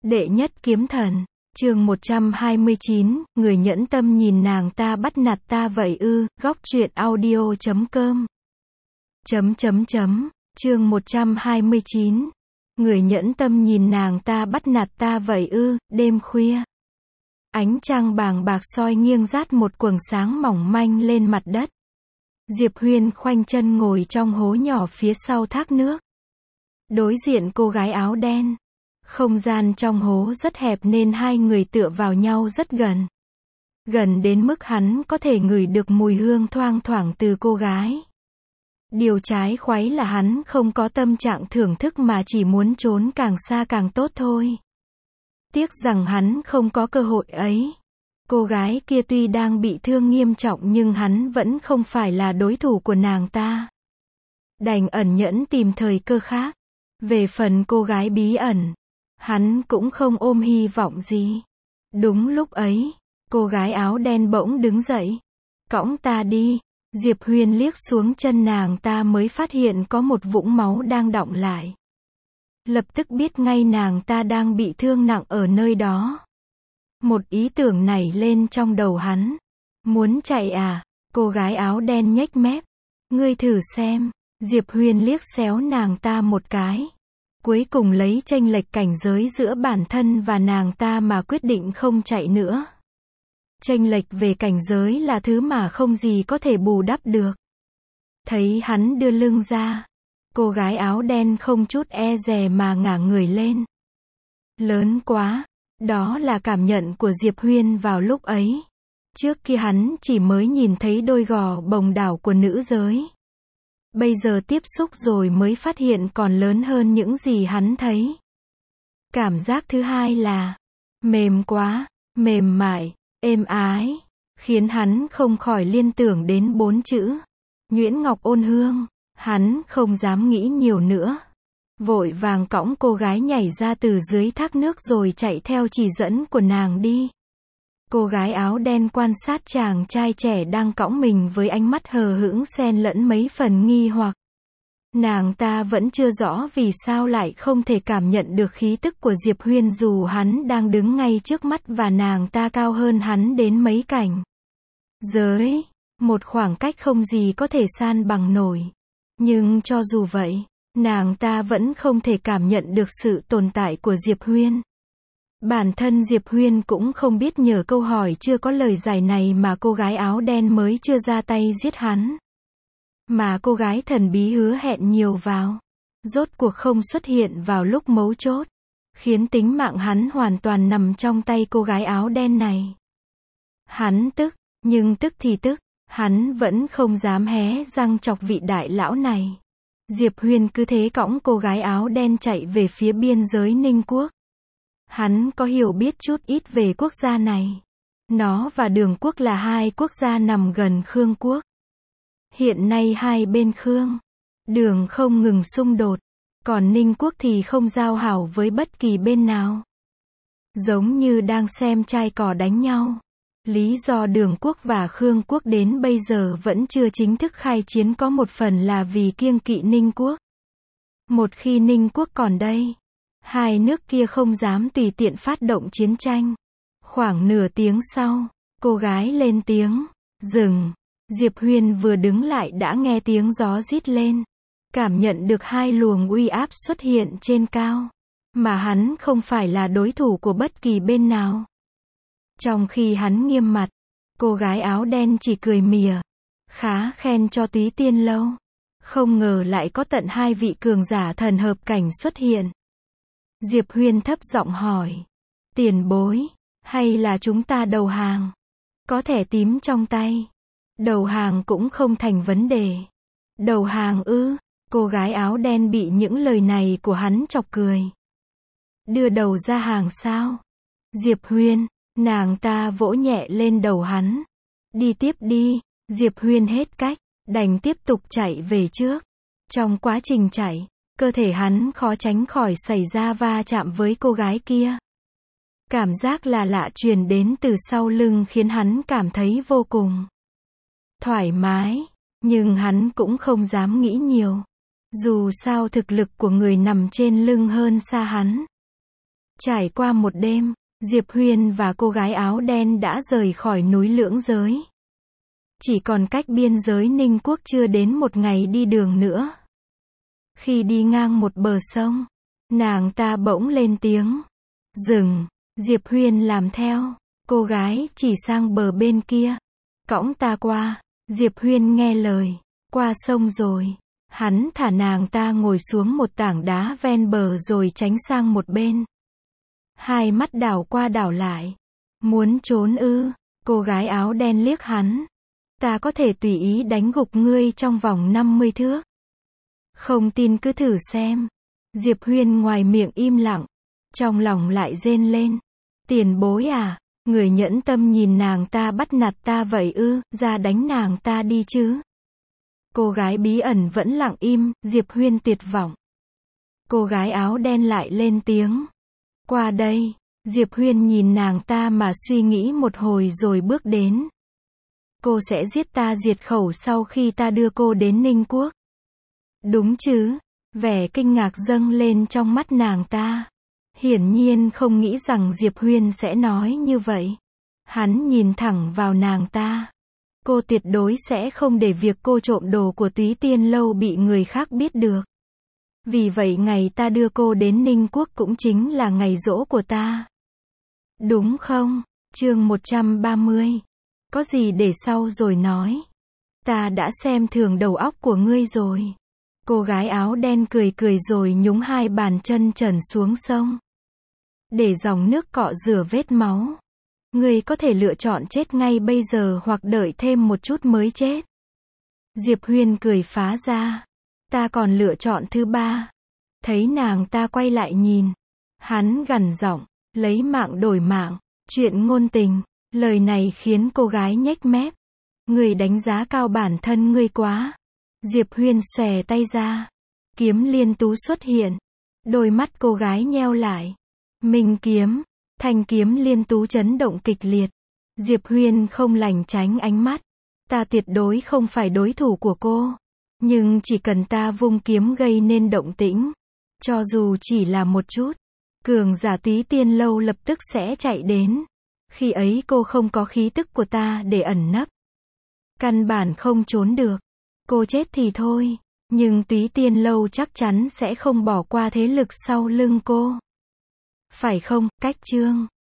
Đệ nhất kiếm thần, chương 129, người nhẫn tâm nhìn nàng ta bắt nạt ta vậy ư, góc truyện audio.com. Chương 129, người nhẫn tâm nhìn nàng ta bắt nạt ta vậy ư, đêm khuya. Ánh trăng bàng bạc soi nghiêng rát một quầng sáng mỏng manh lên mặt đất. Diệp Huyên khoanh chân ngồi trong hố nhỏ phía sau thác nước. Đối diện cô gái áo đen. Không gian trong hố rất hẹp nên hai người tựa vào nhau rất gần. Gần đến mức hắn có thể ngửi được mùi hương thoang thoảng từ cô gái. Điều trái khoái là hắn không có tâm trạng thưởng thức mà chỉ muốn trốn càng xa càng tốt thôi. Tiếc rằng hắn không có cơ hội ấy. Cô gái kia tuy đang bị thương nghiêm trọng nhưng hắn vẫn không phải là đối thủ của nàng ta. Đành ẩn nhẫn tìm thời cơ khác. Về phần cô gái bí ẩn, hắn cũng không ôm hy vọng gì. Đúng lúc ấy, cô gái áo đen bỗng đứng dậy. Cõng ta đi. Diệp Huyên liếc xuống chân nàng ta mới phát hiện có một vũng máu đang đọng lại. Lập tức biết ngay nàng ta đang bị thương nặng ở nơi đó. Một ý tưởng nảy lên trong đầu hắn. Muốn chạy à? Cô gái áo đen nhếch mép. Ngươi thử xem. Diệp Huyên liếc xéo nàng ta một cái. Cuối cùng lấy chênh lệch cảnh giới giữa bản thân và nàng ta mà quyết định không chạy nữa. Chênh lệch về cảnh giới là thứ mà không gì có thể bù đắp được. Thấy hắn đưa lưng ra, cô gái áo đen không chút e dè mà ngả người lên. Lớn quá, đó là cảm nhận của Diệp Huyên vào lúc ấy. Trước kia hắn chỉ mới nhìn thấy đôi gò bồng đảo của nữ giới. Bây giờ tiếp xúc rồi mới phát hiện còn lớn hơn những gì hắn thấy. Cảm giác thứ hai là mềm quá, mềm mại, êm ái, khiến hắn không khỏi liên tưởng đến 4 chữ Nhuyễn Ngọc Ôn Hương. Hắn không dám nghĩ nhiều nữa. Vội vàng cõng cô gái nhảy ra từ dưới thác nước rồi chạy theo chỉ dẫn của nàng đi. Cô gái áo đen quan sát chàng trai trẻ đang cõng mình với ánh mắt hờ hững xen lẫn mấy phần nghi hoặc. Nàng ta vẫn chưa rõ vì sao lại không thể cảm nhận được khí tức của Diệp Huyên dù hắn đang đứng ngay trước mắt và nàng ta cao hơn hắn đến mấy cảnh giới. Một khoảng cách không gì có thể san bằng nổi. Nhưng cho dù vậy, nàng ta vẫn không thể cảm nhận được sự tồn tại của Diệp Huyên. Bản thân Diệp Huyên cũng không biết nhờ câu hỏi chưa có lời giải này mà cô gái áo đen mới chưa ra tay giết hắn. Mà cô gái thần bí hứa hẹn nhiều vào. Rốt cuộc không xuất hiện vào lúc mấu chốt. Khiến tính mạng hắn hoàn toàn nằm trong tay cô gái áo đen này. Hắn tức, nhưng tức thì tức, hắn vẫn không dám hé răng chọc vị đại lão này. Diệp Huyên cứ thế cõng cô gái áo đen chạy về phía biên giới Ninh Quốc. Hắn có hiểu biết chút ít về quốc gia này. Nó và Đường Quốc là hai quốc gia nằm gần Khương Quốc. Hiện nay hai bên Khương, Đường không ngừng xung đột, còn Ninh Quốc thì không giao hảo với bất kỳ bên nào. Giống như đang xem trai cò đánh nhau. Lý do Đường Quốc và Khương Quốc đến bây giờ vẫn chưa chính thức khai chiến có một phần là vì kiêng kỵ Ninh Quốc. Một khi Ninh Quốc còn đây, hai nước kia không dám tùy tiện phát động chiến tranh. Khoảng nửa tiếng sau, cô gái lên tiếng, dừng. Diệp Huyên vừa đứng lại đã nghe tiếng gió rít lên. Cảm nhận được hai luồng uy áp xuất hiện trên cao. Mà hắn không phải là đối thủ của bất kỳ bên nào. Trong khi hắn nghiêm mặt, cô gái áo đen chỉ cười mỉa. Khá khen cho Túy Tiên Lâu. Không ngờ lại có tận hai vị cường giả thần hợp cảnh xuất hiện. Diệp Huyên thấp giọng hỏi. Tiền bối, hay là chúng ta đầu hàng? Có thẻ tím trong tay. Đầu hàng cũng không thành vấn đề. Đầu hàng ư? Cô gái áo đen bị những lời này của hắn chọc cười. Đưa đầu ra hàng sao? Diệp Huyên, nàng ta vỗ nhẹ lên đầu hắn. Đi tiếp đi. Diệp Huyên hết cách, đành tiếp tục chạy về trước. Trong quá trình chạy, cơ thể hắn khó tránh khỏi xảy ra va chạm với cô gái kia. Cảm giác là lạ truyền đến từ sau lưng khiến hắn cảm thấy vô cùng thoải mái, nhưng hắn cũng không dám nghĩ nhiều. Dù sao thực lực của người nằm trên lưng hơn xa hắn. Trải qua một đêm, Diệp Huyền và cô gái áo đen đã rời khỏi núi Lưỡng Giới. Chỉ còn cách biên giới Ninh Quốc chưa đến một ngày đi đường nữa. Khi đi ngang một bờ sông, nàng ta bỗng lên tiếng. Dừng, Diệp Huyền làm theo. Cô gái chỉ sang bờ bên kia. Cõng ta qua. Diệp Huyền nghe lời. Qua sông rồi. Hắn thả nàng ta ngồi xuống một tảng đá ven bờ rồi tránh sang một bên. Hai mắt đảo qua đảo lại. Muốn trốn ư? Cô gái áo đen liếc hắn. Ta có thể tùy ý đánh gục ngươi trong vòng 50 thước. Không tin cứ thử xem. Diệp Huyền ngoài miệng im lặng. Trong lòng lại rên lên. Tiền bối à, người nhẫn tâm nhìn nàng ta bắt nạt ta vậy ư, ra đánh nàng ta đi chứ. Cô gái bí ẩn vẫn lặng im, Diệp Huyền tuyệt vọng. Cô gái áo đen lại lên tiếng. Qua đây, Diệp Huyền nhìn nàng ta mà suy nghĩ một hồi rồi bước đến. Cô sẽ giết ta diệt khẩu sau khi ta đưa cô đến Ninh Quốc. Đúng chứ? Vẻ kinh ngạc dâng lên trong mắt nàng ta. Hiển nhiên không nghĩ rằng Diệp Huyền sẽ nói như vậy. Hắn nhìn thẳng vào nàng ta. Cô tuyệt đối sẽ không để việc cô trộm đồ của Túy Tiên Lâu bị người khác biết được. Vì vậy ngày ta đưa cô đến Ninh Quốc cũng chính là ngày giỗ của ta. Đúng không? Chương 130. Có gì để sau rồi nói. Ta đã xem thường đầu óc của ngươi rồi. Cô gái áo đen cười cười rồi nhúng hai bàn chân trần xuống sông. Để dòng nước cọ rửa vết máu. Ngươi có thể lựa chọn chết ngay bây giờ hoặc đợi thêm một chút mới chết. Diệp Huyền cười phá ra. Ta còn lựa chọn thứ ba. Thấy nàng ta quay lại nhìn. Hắn gằn giọng, lấy mạng đổi mạng, chuyện ngôn tình. Lời này khiến cô gái nhếch mép. Ngươi đánh giá cao bản thân ngươi quá. Diệp Huyền xòe tay ra. Kiếm liên tú xuất hiện. Đôi mắt cô gái nheo lại. Minh kiếm. Thanh kiếm liên tú chấn động kịch liệt. Diệp Huyền không lảng tránh ánh mắt. Ta tuyệt đối không phải đối thủ của cô. Nhưng chỉ cần ta vung kiếm gây nên động tĩnh. Cho dù chỉ là một chút. Cường giả Túy Tiên Lâu lập tức sẽ chạy đến. Khi ấy cô không có khí tức của ta để ẩn nấp. Căn bản không trốn được. Cô chết thì thôi. Nhưng Túy Tiên Lâu chắc chắn sẽ không bỏ qua thế lực sau lưng cô. Phải không, Cách Trương?